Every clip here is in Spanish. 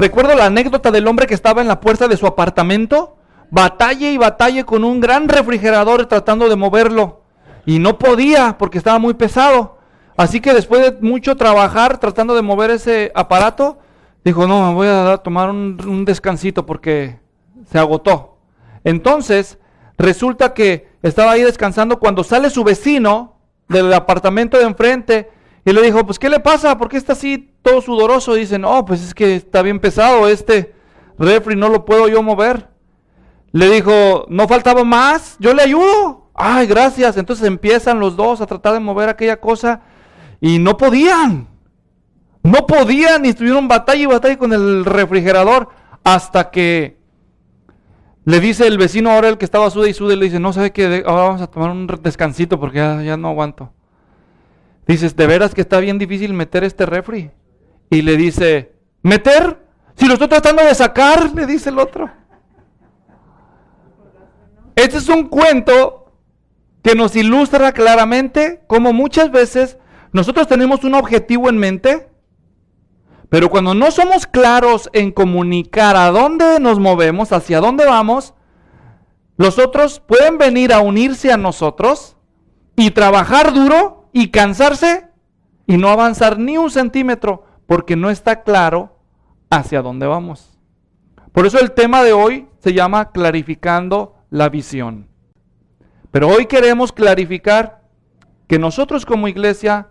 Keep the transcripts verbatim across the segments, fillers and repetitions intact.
Recuerdo la anécdota del hombre que estaba en la puerta de su apartamento, batalle y batalle con un gran refrigerador tratando de moverlo. Y no podía porque estaba muy pesado. Así que después de mucho trabajar tratando de mover ese aparato, dijo, no, me voy a tomar un, un descansito porque se agotó. Entonces, resulta que estaba ahí descansando cuando sale su vecino del apartamento de enfrente y le dijo, pues, ¿qué le pasa? ¿Por qué está así todo sudoroso? Y dice, no, pues es que está bien pesado este refri, no lo puedo yo mover. Le dijo, ¿no faltaba más? Yo le ayudo. Ay, gracias. Entonces empiezan los dos a tratar de mover aquella cosa y no podían. No podían y estuvieron batalla y batalla con el refrigerador hasta que le dice el vecino, ahora el que estaba sude y sude, le dice, no, ¿sabe qué? Ahora vamos a tomar un descansito porque ya, ya no aguanto. Dices, ¿de veras que está bien difícil meter este refri? Y le dice, ¿meter? Si lo estoy tratando de sacar, le dice el otro. Este es un cuento que nos ilustra claramente cómo muchas veces nosotros tenemos un objetivo en mente, pero cuando no somos claros en comunicar a dónde nos movemos, hacia dónde vamos, los otros pueden venir a unirse a nosotros y trabajar duro y cansarse y no avanzar ni un centímetro porque no está claro hacia dónde vamos. Por eso el tema de hoy se llama clarificando la visión. Pero hoy queremos clarificar que nosotros como iglesia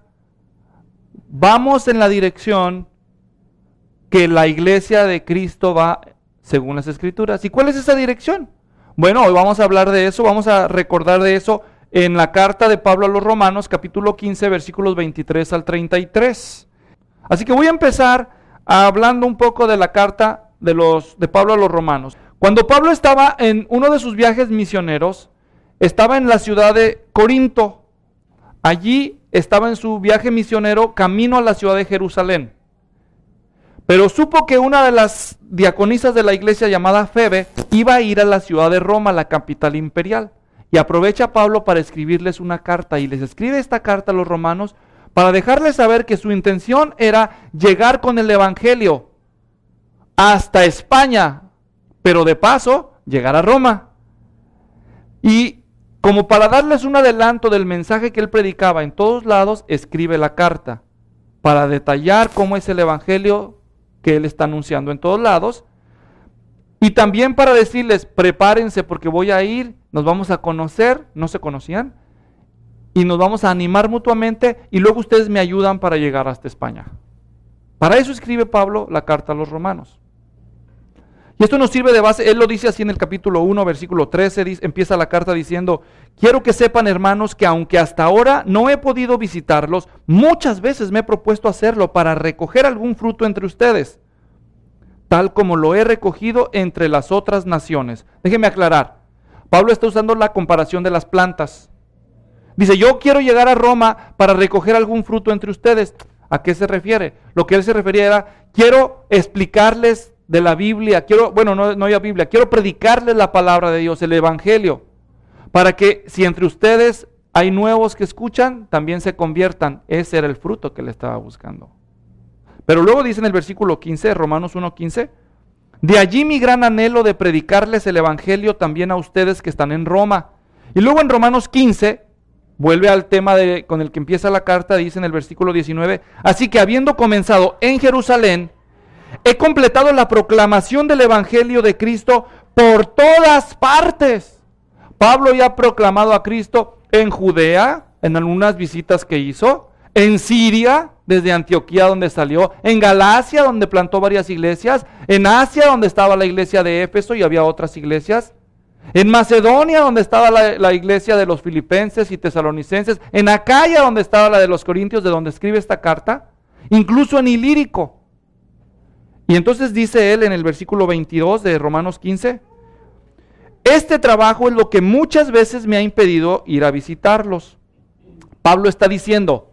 vamos en la dirección que la iglesia de Cristo va según las Escrituras. ¿Y cuál es esa dirección? Bueno, hoy vamos a hablar de eso, vamos a recordar de eso en la carta de Pablo a los Romanos, capítulo quince, versículos veintitrés al treinta y tres. Así que voy a empezar hablando un poco de la carta de, los, de Pablo a los Romanos. Cuando Pablo estaba en uno de sus viajes misioneros, estaba en la ciudad de Corinto. Allí estaba en su viaje misionero camino a la ciudad de Jerusalén. Pero supo que una de las diaconisas de la iglesia llamada Febe iba a ir a la ciudad de Roma, la capital imperial. Y aprovecha Pablo para escribirles una carta y les escribe esta carta a los romanos para dejarles saber que su intención era llegar con el evangelio hasta España, pero de paso llegar a Roma. Y como para darles un adelanto del mensaje que él predicaba en todos lados, escribe la carta para detallar cómo es el evangelio que él está anunciando en todos lados. Y también para decirles, prepárense porque voy a ir, nos vamos a conocer, no se conocían, y nos vamos a animar mutuamente y luego ustedes me ayudan para llegar hasta España. Para eso escribe Pablo la carta a los romanos. Y esto nos sirve de base, él lo dice así en el capítulo uno, versículo trece, dice, empieza la carta diciendo, quiero que sepan hermanos que aunque hasta ahora no he podido visitarlos, muchas veces me he propuesto hacerlo para recoger algún fruto entre ustedes, tal como lo he recogido entre las otras naciones. Déjeme aclarar, Pablo está usando la comparación de las plantas. Dice, yo quiero llegar a Roma para recoger algún fruto entre ustedes. ¿A qué se refiere? Lo que él se refería era, quiero explicarles de la Biblia, quiero, bueno, no, no hay Biblia, quiero predicarles la palabra de Dios, el evangelio, para que si entre ustedes hay nuevos que escuchan, también se conviertan. Ese era el fruto que él estaba buscando. Pero luego dice en el versículo quince, Romanos uno quince, de allí mi gran anhelo de predicarles el evangelio también a ustedes que están en Roma. Y luego en Romanos quince, vuelve al tema de, con el que empieza la carta, dice en el versículo diecinueve, así que habiendo comenzado en Jerusalén, he completado la proclamación del evangelio de Cristo por todas partes. Pablo ya ha proclamado a Cristo en Judea, en algunas visitas que hizo, en Siria, desde Antioquía donde salió, en Galacia donde plantó varias iglesias, en Asia donde estaba la iglesia de Éfeso y había otras iglesias, en Macedonia donde estaba la, la iglesia de los filipenses y tesalonicenses, en Acaya donde estaba la de los corintios, de donde escribe esta carta, incluso en Ilírico. Y entonces dice él en el versículo veintidós de Romanos quince, este trabajo es lo que muchas veces me ha impedido ir a visitarlos. Pablo está diciendo,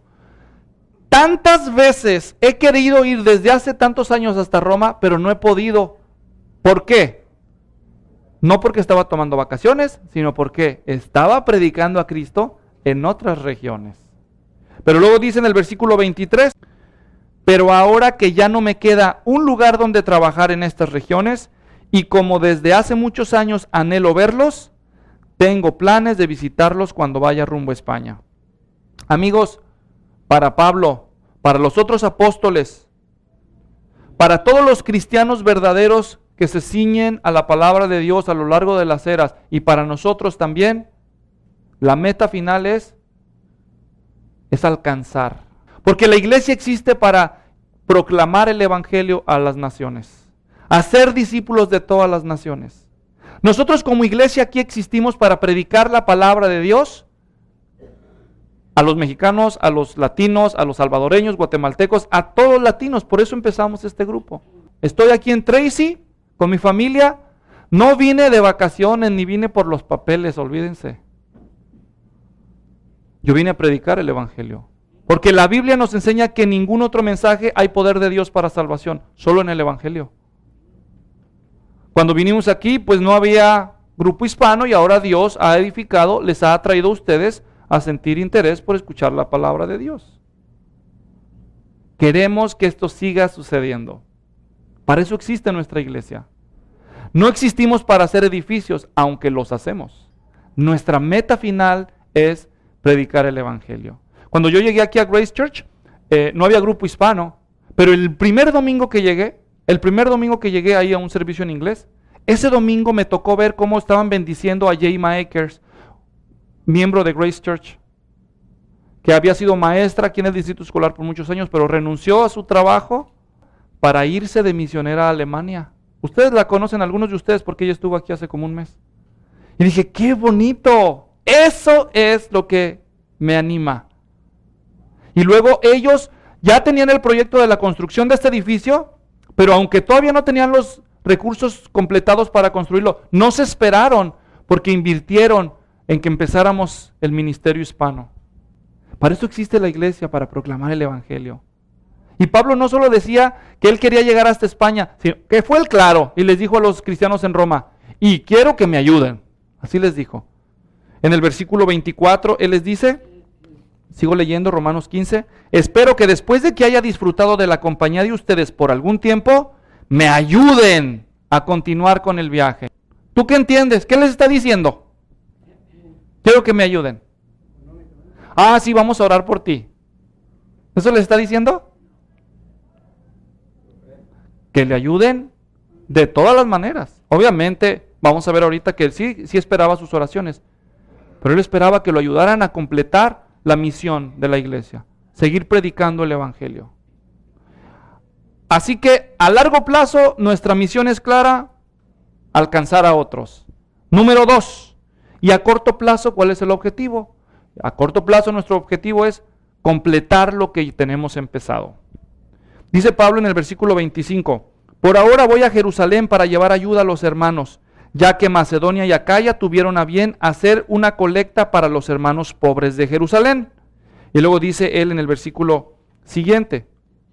tantas veces he querido ir desde hace tantos años hasta Roma, pero no he podido. ¿Por qué? No porque estaba tomando vacaciones, sino porque estaba predicando a Cristo en otras regiones. Pero luego dice en el versículo veintitrés, Pero ahora que ya no me queda un lugar donde trabajar en estas regiones, y como desde hace muchos años anhelo verlos, tengo planes de visitarlos cuando vaya rumbo a España. Amigos, para Pablo, para los otros apóstoles, para todos los cristianos verdaderos que se ciñen a la palabra de Dios a lo largo de las eras, y para nosotros también, la meta final es, es alcanzar. Porque la iglesia existe para proclamar el evangelio a las naciones, hacer discípulos de todas las naciones. Nosotros como iglesia aquí existimos para predicar la palabra de Dios a los mexicanos, a los latinos, a los salvadoreños, guatemaltecos, a todos los latinos. Por eso empezamos este grupo. Estoy aquí en Tracy con mi familia. No vine de vacaciones ni vine por los papeles, olvídense. Yo vine a predicar el evangelio. Porque la Biblia nos enseña que en ningún otro mensaje hay poder de Dios para salvación, solo en el evangelio. Cuando vinimos aquí, pues no había grupo hispano y ahora Dios ha edificado, les ha traído a ustedes a sentir interés por escuchar la palabra de Dios. Queremos que esto siga sucediendo. Para eso existe nuestra iglesia. No existimos para hacer edificios, aunque los hacemos. Nuestra meta final es predicar el evangelio. Cuando yo llegué aquí a Grace Church, eh, no había grupo hispano, pero el primer domingo que llegué, el primer domingo que llegué ahí a un servicio en inglés, ese domingo me tocó ver cómo estaban bendiciendo a Jayma Akers, miembro de Grace Church, que había sido maestra aquí en el distrito escolar por muchos años, pero renunció a su trabajo para irse de misionera a Alemania. Ustedes la conocen, algunos de ustedes, porque ella estuvo aquí hace como un mes. Y dije, ¡qué bonito! Eso es lo que me anima. Y luego ellos ya tenían el proyecto de la construcción de este edificio, pero aunque todavía no tenían los recursos completados para construirlo, no se esperaron porque invirtieron en que empezáramos el ministerio hispano. Para eso existe la iglesia, para proclamar el evangelio. Y Pablo no solo decía que él quería llegar hasta España, sino que fue el claro y les dijo a los cristianos en Roma, y quiero que me ayuden. Así les dijo. En el versículo veinticuatro, él les dice, sigo leyendo Romanos quince, espero que después de que haya disfrutado de la compañía de ustedes por algún tiempo, me ayuden a continuar con el viaje. ¿Tú qué entiendes? ¿Qué les está diciendo? Quiero que me ayuden. Ah, sí, vamos a orar por ti. ¿Eso les está diciendo? Que le ayuden de todas las maneras. Obviamente, vamos a ver ahorita que él sí, sí esperaba sus oraciones, pero él esperaba que lo ayudaran a completar la misión de la iglesia, seguir predicando el evangelio. Así que a largo plazo nuestra misión es clara, alcanzar a otros. Número dos, y a corto plazo, ¿cuál es el objetivo? A corto plazo nuestro objetivo es completar lo que tenemos empezado. Dice Pablo en el versículo veinticinco, por ahora voy a Jerusalén para llevar ayuda a los hermanos, ya que Macedonia y Acaya tuvieron a bien hacer una colecta para los hermanos pobres de Jerusalén. Y luego dice él en el versículo siguiente,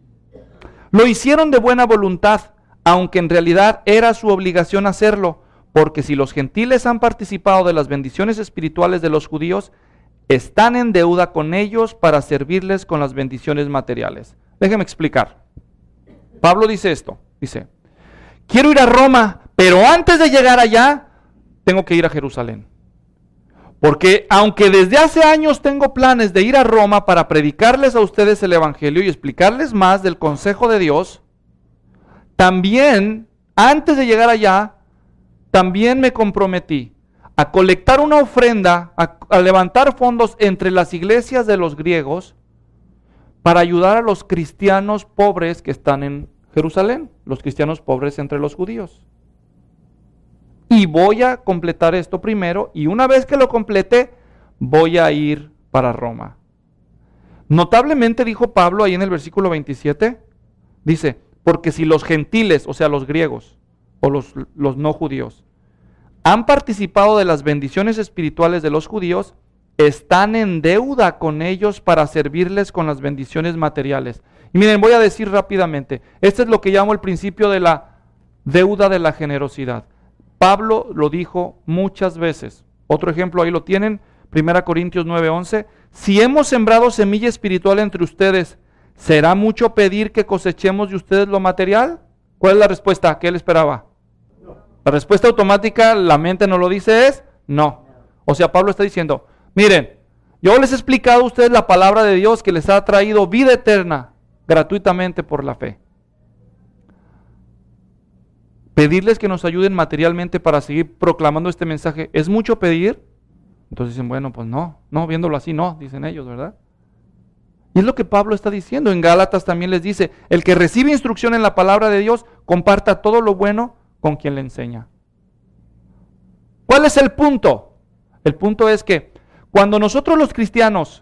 lo hicieron de buena voluntad, aunque en realidad era su obligación hacerlo, porque si los gentiles han participado de las bendiciones espirituales de los judíos, están en deuda con ellos para servirles con las bendiciones materiales. Déjeme explicar. Pablo dice esto, dice, quiero ir a Roma, pero antes de llegar allá, tengo que ir a Jerusalén. Porque aunque desde hace años tengo planes de ir a Roma para predicarles a ustedes el evangelio y explicarles más del consejo de Dios, también, antes de llegar allá, también me comprometí a colectar una ofrenda, a, a levantar fondos entre las iglesias de los griegos para ayudar a los cristianos pobres que están en Jerusalén, los cristianos pobres entre los judíos. Y voy a completar esto primero, y una vez que lo complete, voy a ir para Roma. Notablemente dijo Pablo ahí en el versículo veintisiete, dice, porque si los gentiles, o sea los griegos, o los, los no judíos, han participado de las bendiciones espirituales de los judíos, están en deuda con ellos para servirles con las bendiciones materiales. Y miren, voy a decir rápidamente, este es lo que llamo el principio de la deuda de la generosidad. Pablo lo dijo muchas veces. Otro ejemplo ahí lo tienen, primera Corintios nueve once. Si hemos sembrado semilla espiritual entre ustedes, ¿será mucho pedir que cosechemos de ustedes lo material? ¿Cuál es la respuesta que él esperaba? La respuesta automática, la mente no lo dice, es no. O sea, Pablo está diciendo, miren, yo les he explicado a ustedes la palabra de Dios que les ha traído vida eterna gratuitamente por la fe. Pedirles que nos ayuden materialmente para seguir proclamando este mensaje, ¿es mucho pedir? Entonces dicen, bueno, pues no, no, viéndolo así, no, dicen ellos, ¿verdad? Y es lo que Pablo está diciendo. En Gálatas también les dice, el que recibe instrucción en la palabra de Dios, comparta todo lo bueno con quien le enseña. ¿Cuál es el punto? El punto es que cuando nosotros los cristianos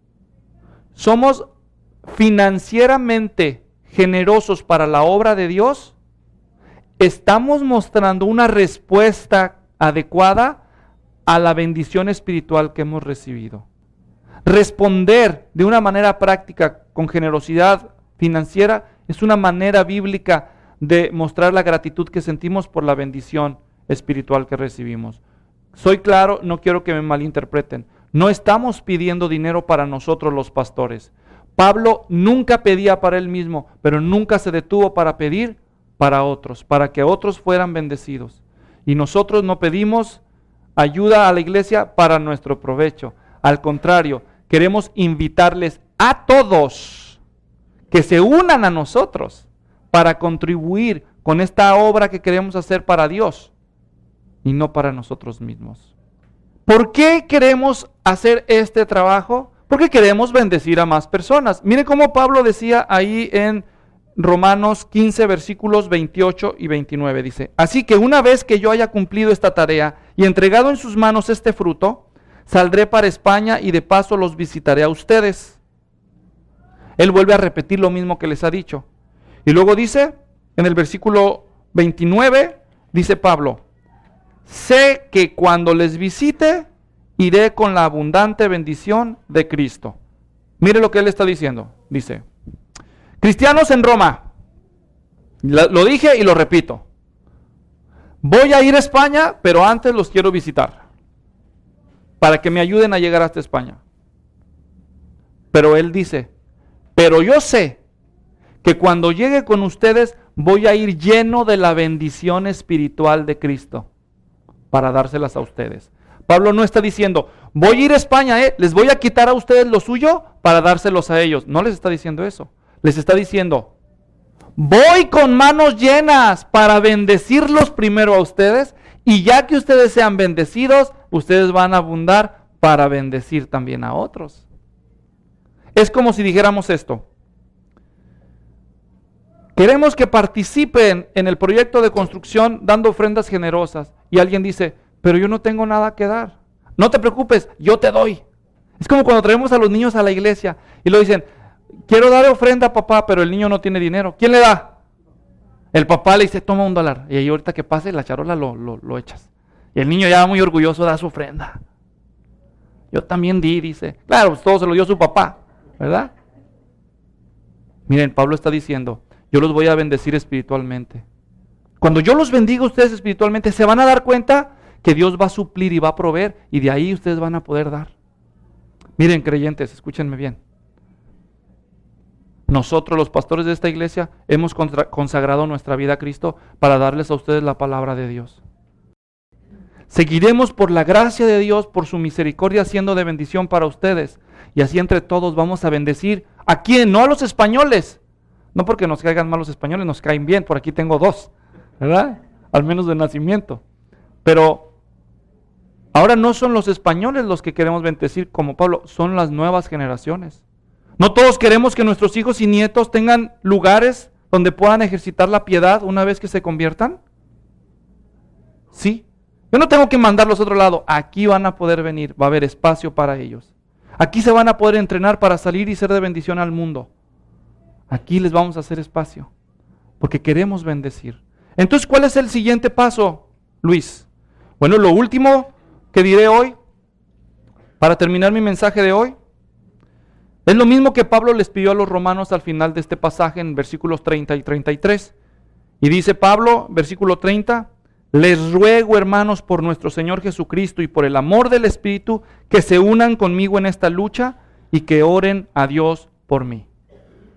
somos financieramente generosos para la obra de Dios, estamos mostrando una respuesta adecuada a la bendición espiritual que hemos recibido. Responder de una manera práctica con generosidad financiera es una manera bíblica de mostrar la gratitud que sentimos por la bendición espiritual que recibimos. Soy claro, no quiero que me malinterpreten. No estamos pidiendo dinero para nosotros los pastores. Pablo nunca pedía para él mismo, pero nunca se detuvo para pedir para otros, para que otros fueran bendecidos. Y nosotros no pedimos ayuda a la iglesia para nuestro provecho. Al contrario, queremos invitarles a todos que se unan a nosotros para contribuir con esta obra que queremos hacer para Dios y no para nosotros mismos. ¿Por qué queremos hacer este trabajo? Porque queremos bendecir a más personas. Miren cómo Pablo decía ahí en Romanos quince, versículos veintiocho y veintinueve. Dice, así que una vez que yo haya cumplido esta tarea y entregado en sus manos este fruto, saldré para España y de paso los visitaré a ustedes. Él vuelve a repetir lo mismo que les ha dicho. Y luego dice, en el versículo veintinueve, dice Pablo, sé que cuando les visite, iré con la abundante bendición de Cristo. Mire lo que él está diciendo. Dice, cristianos en Roma, lo dije y lo repito, voy a ir a España, pero antes los quiero visitar, para que me ayuden a llegar hasta España. Pero él dice, pero yo sé que cuando llegue con ustedes, voy a ir lleno de la bendición espiritual de Cristo, para dárselas a ustedes. Pablo no está diciendo, voy a ir a España, eh, les voy a quitar a ustedes lo suyo para dárselos a ellos. No les está diciendo eso. Les está diciendo, voy con manos llenas para bendecirlos primero a ustedes, y ya que ustedes sean bendecidos, ustedes van a abundar para bendecir también a otros. Es como si dijéramos esto. Queremos que participen en el proyecto de construcción dando ofrendas generosas. Y alguien dice, pero yo no tengo nada que dar. No te preocupes, yo te doy. Es como cuando traemos a los niños a la iglesia y lo dicen, quiero dar ofrenda a papá, pero el niño no tiene dinero. ¿Quién le da? El papá le dice, toma un dólar. Y ahí ahorita que pase la charola lo, lo, lo echas. Y el niño ya muy orgulloso da su ofrenda. Yo también di, dice. Claro, pues todo se lo dio su papá, ¿verdad? Miren, Pablo está diciendo, yo los voy a bendecir espiritualmente. Cuando yo los bendiga a ustedes espiritualmente, se van a dar cuenta que Dios va a suplir y va a proveer, y de ahí ustedes van a poder dar. Miren, creyentes, escúchenme bien. Nosotros, los pastores de esta iglesia, hemos consagrado nuestra vida a Cristo para darles a ustedes la palabra de Dios. Seguiremos por la gracia de Dios, por su misericordia, siendo de bendición para ustedes. Y así entre todos vamos a bendecir. ¿A quién? No a los españoles. No porque nos caigan mal los españoles, nos caen bien. Por aquí tengo dos, ¿verdad? Al menos de nacimiento. Pero ahora no son los españoles los que queremos bendecir como Pablo, son las nuevas generaciones. No todos queremos que nuestros hijos y nietos tengan lugares donde puedan ejercitar la piedad una vez que se conviertan. Sí. Yo no tengo que mandarlos a otro lado. Aquí van a poder venir. Va a haber espacio para ellos. Aquí se van a poder entrenar para salir y ser de bendición al mundo. Aquí les vamos a hacer espacio. Porque queremos bendecir. Entonces, ¿cuál es el siguiente paso, Luis? Bueno, lo último que diré hoy, para terminar mi mensaje de hoy, es lo mismo que Pablo les pidió a los romanos al final de este pasaje en versículos treinta y treinta y tres. Y dice Pablo, versículo treinta, les ruego, hermanos, por nuestro Señor Jesucristo y por el amor del Espíritu, que se unan conmigo en esta lucha y que oren a Dios por mí.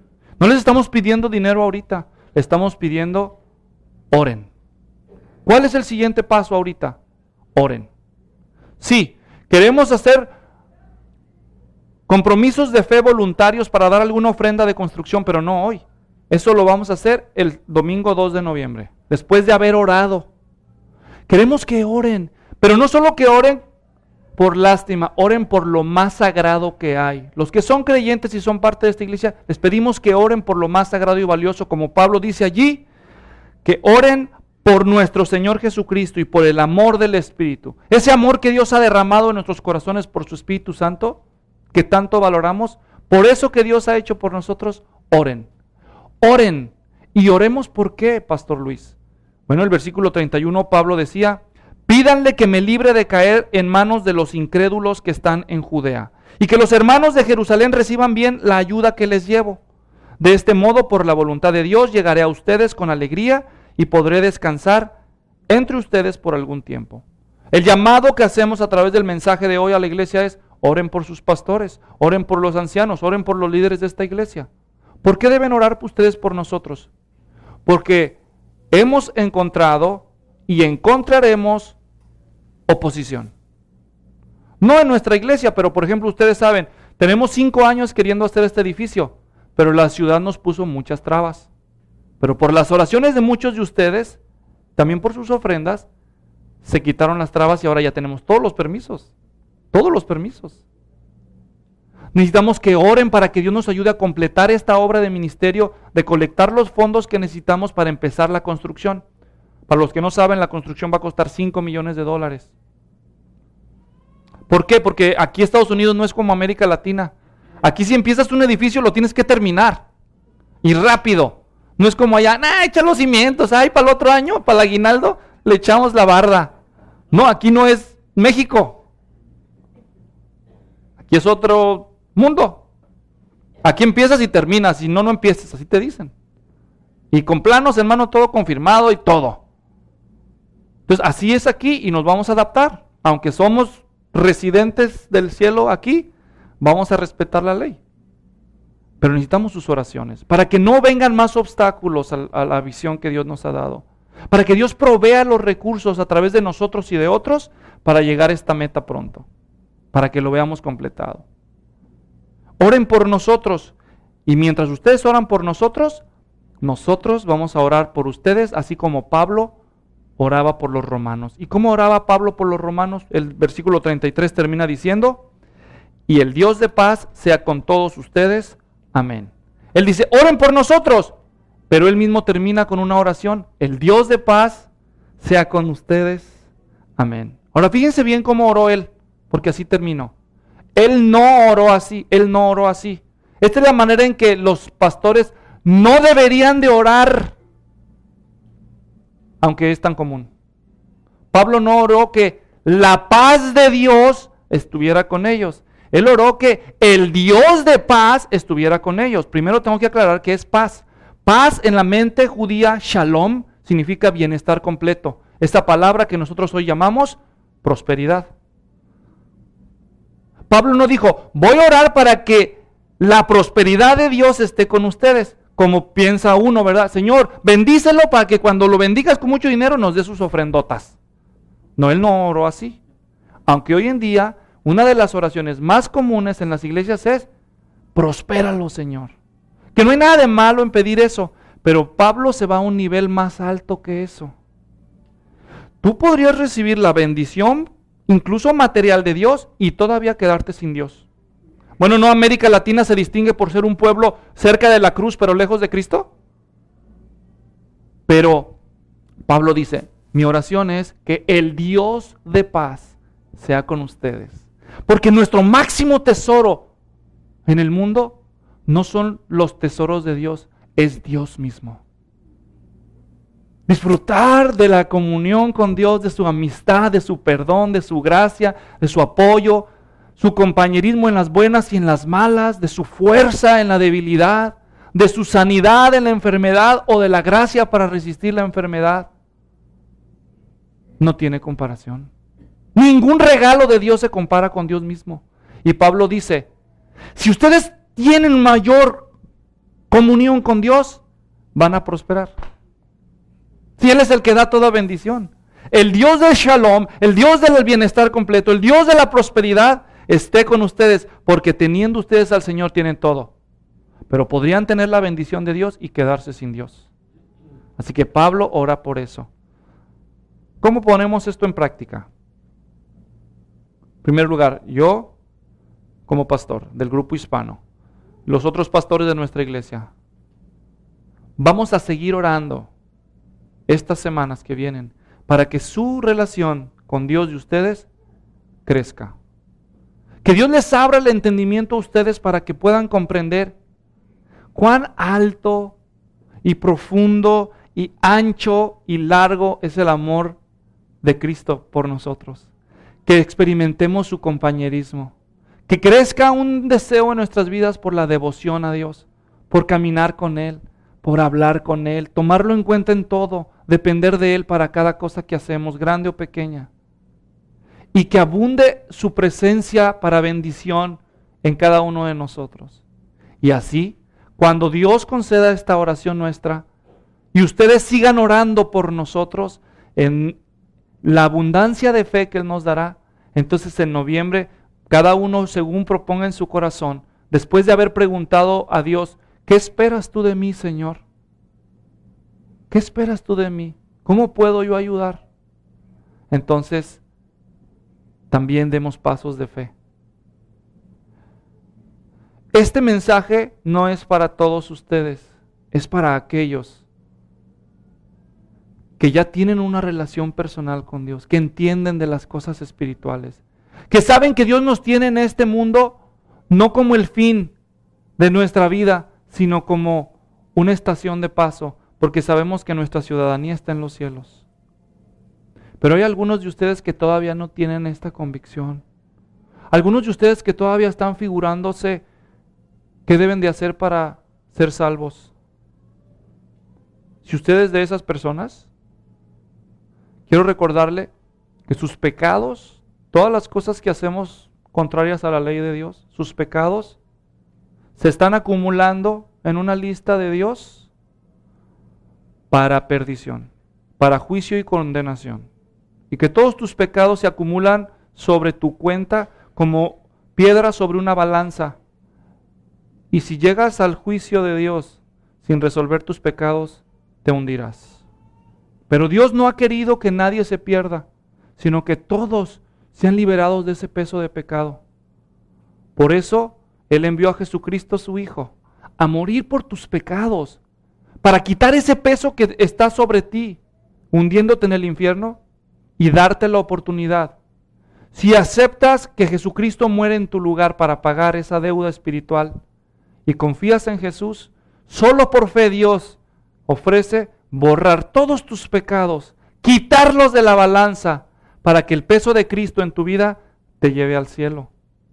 No les estamos pidiendo dinero ahorita, le estamos pidiendo oren. ¿Cuál es el siguiente paso ahorita? Oren. Sí, queremos hacer compromisos de fe voluntarios para dar alguna ofrenda de construcción, pero no hoy. Eso lo vamos a hacer el domingo dos de noviembre, después de haber orado. Queremos que oren, pero no solo que oren por lástima, oren por lo más sagrado que hay. Los que son creyentes y son parte de esta iglesia, les pedimos que oren por lo más sagrado y valioso, como Pablo dice allí, que oren por nuestro Señor Jesucristo y por el amor del Espíritu. Ese amor que Dios ha derramado en nuestros corazones por su Espíritu Santo, que tanto valoramos, por eso que Dios ha hecho por nosotros, oren. Oren. ¿Y oremos por qué, Pastor Luis? Bueno, el versículo treinta y uno, Pablo decía, pídanle que me libre de caer en manos de los incrédulos que están en Judea, y que los hermanos de Jerusalén reciban bien la ayuda que les llevo. De este modo, por la voluntad de Dios, llegaré a ustedes con alegría y podré descansar entre ustedes por algún tiempo. El llamado que hacemos a través del mensaje de hoy a la iglesia es, oren por sus pastores, oren por los ancianos, oren por los líderes de esta iglesia. ¿Por qué deben orar ustedes por nosotros? Porque hemos encontrado y encontraremos oposición. No en nuestra iglesia, pero por ejemplo ustedes saben, tenemos cinco años queriendo hacer este edificio, pero la ciudad nos puso muchas trabas. Pero por las oraciones de muchos de ustedes, también por sus ofrendas, se quitaron las trabas y ahora ya tenemos todos los permisos. Todos los permisos. Necesitamos que oren para que Dios nos ayude a completar esta obra de ministerio, de colectar los fondos que necesitamos para empezar la construcción. Para los que no saben, la construcción va a costar cinco millones de dólares. ¿Por qué? Porque aquí Estados Unidos no es como América Latina. Aquí si empiezas un edificio lo tienes que terminar. Y rápido. No es como allá, nah, echa los cimientos, ay, para el otro año, para el aguinaldo, le echamos la barda. No, aquí no es México. Aquí es otro mundo. Aquí empiezas y terminas, y no, no empiezas, así te dicen. Y con planos, hermano, todo confirmado y todo. Entonces, así es aquí y nos vamos a adaptar. Aunque somos residentes del cielo aquí, vamos a respetar la ley. Pero necesitamos sus oraciones, para que no vengan más obstáculos a, a la visión que Dios nos ha dado. Para que Dios provea los recursos a través de nosotros y de otros, para llegar a esta meta pronto. Para que lo veamos completado. Oren por nosotros, y mientras ustedes oran por nosotros, nosotros vamos a orar por ustedes, así como Pablo oraba por los romanos. ¿Y cómo oraba Pablo por los romanos? El versículo treinta y tres termina diciendo, y el Dios de paz sea con todos ustedes. Amén. Él dice, oren por nosotros, pero él mismo termina con una oración. El Dios de paz sea con ustedes. Amén. Ahora fíjense bien cómo oró él, porque así terminó. Él no oró así, él no oró así. Esta es la manera en que los pastores no deberían de orar, aunque es tan común. Pablo no oró que la paz de Dios estuviera con ellos. Él oró que el Dios de paz estuviera con ellos. Primero tengo que aclarar que es paz. Paz en la mente judía, shalom, significa bienestar completo. Esta palabra que nosotros hoy llamamos prosperidad. Pablo no dijo, voy a orar para que la prosperidad de Dios esté con ustedes. Como piensa uno, ¿verdad? Señor, bendícelo para que cuando lo bendigas con mucho dinero nos dé sus ofrendotas. No, él no oró así. Aunque hoy en día una de las oraciones más comunes en las iglesias es, prospéralo, Señor. Que no hay nada de malo en pedir eso, pero Pablo se va a un nivel más alto que eso. Tú podrías recibir la bendición, incluso material de Dios, y todavía quedarte sin Dios. Bueno, ¿no América Latina se distingue por ser un pueblo cerca de la cruz, pero lejos de Cristo? Pero Pablo dice, mi oración es que el Dios de paz sea con ustedes. Porque nuestro máximo tesoro en el mundo no son los tesoros de Dios, es Dios mismo. Disfrutar de la comunión con Dios, de su amistad, de su perdón, de su gracia, de su apoyo, su compañerismo en las buenas y en las malas, de su fuerza en la debilidad, de su sanidad en la enfermedad o de la gracia para resistir la enfermedad, no tiene comparación. Ningún regalo de Dios se compara con Dios mismo. Y Pablo dice, si ustedes tienen mayor comunión con Dios, van a prosperar. Si Él es el que da toda bendición. El Dios del Shalom, el Dios del bienestar completo, el Dios de la prosperidad, esté con ustedes, porque teniendo ustedes al Señor tienen todo. Pero podrían tener la bendición de Dios y quedarse sin Dios. Así que Pablo ora por eso. ¿Cómo ponemos esto en práctica? En primer lugar, yo como pastor del grupo hispano, los otros pastores de nuestra iglesia, vamos a seguir orando estas semanas que vienen para que su relación con Dios y ustedes crezca. Que Dios les abra el entendimiento a ustedes para que puedan comprender cuán alto y profundo y ancho y largo es el amor de Cristo por nosotros. Que experimentemos su compañerismo. Que crezca un deseo en nuestras vidas por la devoción a Dios, por caminar con Él, por hablar con Él, tomarlo en cuenta en todo, depender de Él para cada cosa que hacemos, grande o pequeña. Y que abunde su presencia para bendición en cada uno de nosotros. Y así, cuando Dios conceda esta oración nuestra, y ustedes sigan orando por nosotros en la abundancia de fe que Él nos dará, entonces en noviembre, cada uno según proponga en su corazón, después de haber preguntado a Dios, ¿qué esperas tú de mí, Señor? ¿Qué esperas tú de mí? ¿Cómo puedo yo ayudar? Entonces, también demos pasos de fe. Este mensaje no es para todos ustedes, es para aquellos que ya tienen una relación personal con Dios, que entienden de las cosas espirituales, que saben que Dios nos tiene en este mundo no como el fin de nuestra vida, sino como una estación de paso, porque sabemos que nuestra ciudadanía está en los cielos. Pero hay algunos de ustedes que todavía no tienen esta convicción. Algunos de ustedes que todavía están figurándose qué deben de hacer para ser salvos. Si usted es de esas personas, quiero recordarle que sus pecados, todas las cosas que hacemos contrarias a la ley de Dios, sus pecados se están acumulando en una lista de Dios para perdición, para juicio y condenación. Y que todos tus pecados se acumulan sobre tu cuenta como piedras sobre una balanza. Y si llegas al juicio de Dios sin resolver tus pecados, te hundirás. Pero Dios no ha querido que nadie se pierda, sino que todos sean liberados de ese peso de pecado. Por eso Él envió a Jesucristo su Hijo a morir por tus pecados, para quitar ese peso que está sobre ti, hundiéndote en el infierno, y darte la oportunidad. Si aceptas que Jesucristo muere en tu lugar para pagar esa deuda espiritual y confías en Jesús, solo por fe Dios ofrece borrar todos tus pecados, quitarlos de la balanza, para que el peso de Cristo en tu vida te lleve al cielo.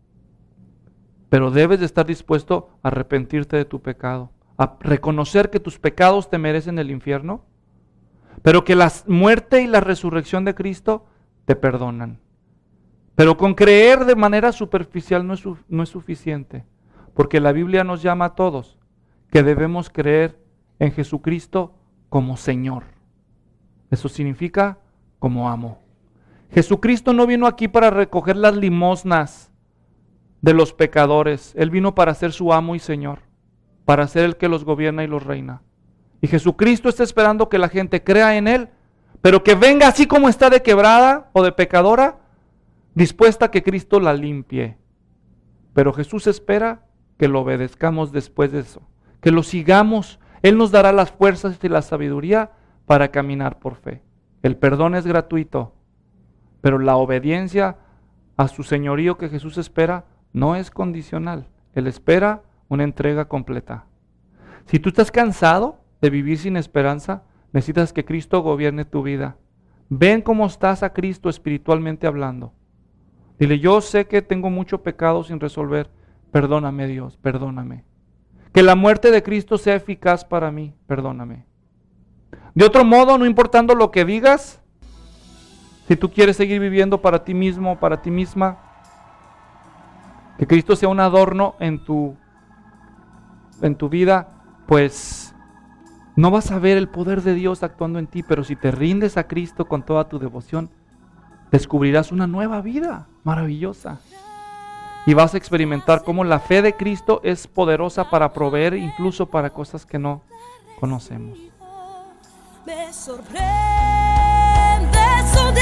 Pero debes de estar dispuesto a arrepentirte de tu pecado, a reconocer que tus pecados te merecen el infierno, pero que la muerte y la resurrección de Cristo te perdonan. Pero con creer de manera superficial no es, no es suficiente, porque la Biblia nos llama a todos que debemos creer en Jesucristo como Señor. Eso significa como amo. Jesucristo no vino aquí para recoger las limosnas de los pecadores. Él vino para ser su amo y Señor, para ser el que los gobierna y los reina. Y Jesucristo está esperando que la gente crea en Él, pero que venga así como está de quebrada o de pecadora, dispuesta a que Cristo la limpie. Pero Jesús espera que lo obedezcamos después de eso, que lo sigamos. Él nos dará las fuerzas y la sabiduría para caminar por fe. El perdón es gratuito, pero la obediencia a su señorío que Jesús espera no es condicional. Él espera una entrega completa. Si tú estás cansado de vivir sin esperanza, necesitas que Cristo gobierne tu vida. Ven cómo estás a Cristo espiritualmente hablando. Dile, yo sé que tengo mucho pecado sin resolver. Perdóname, Dios, perdóname. Que la muerte de Cristo sea eficaz para mí, perdóname. De otro modo, no importando lo que digas, si tú quieres seguir viviendo para ti mismo, para ti misma, que Cristo sea un adorno en tu, en tu vida, pues no vas a ver el poder de Dios actuando en ti, pero si te rindes a Cristo con toda tu devoción, descubrirás una nueva vida maravillosa. Y vas a experimentar cómo la fe de Cristo es poderosa para proveer incluso para cosas que no conocemos. Me sorprende eso de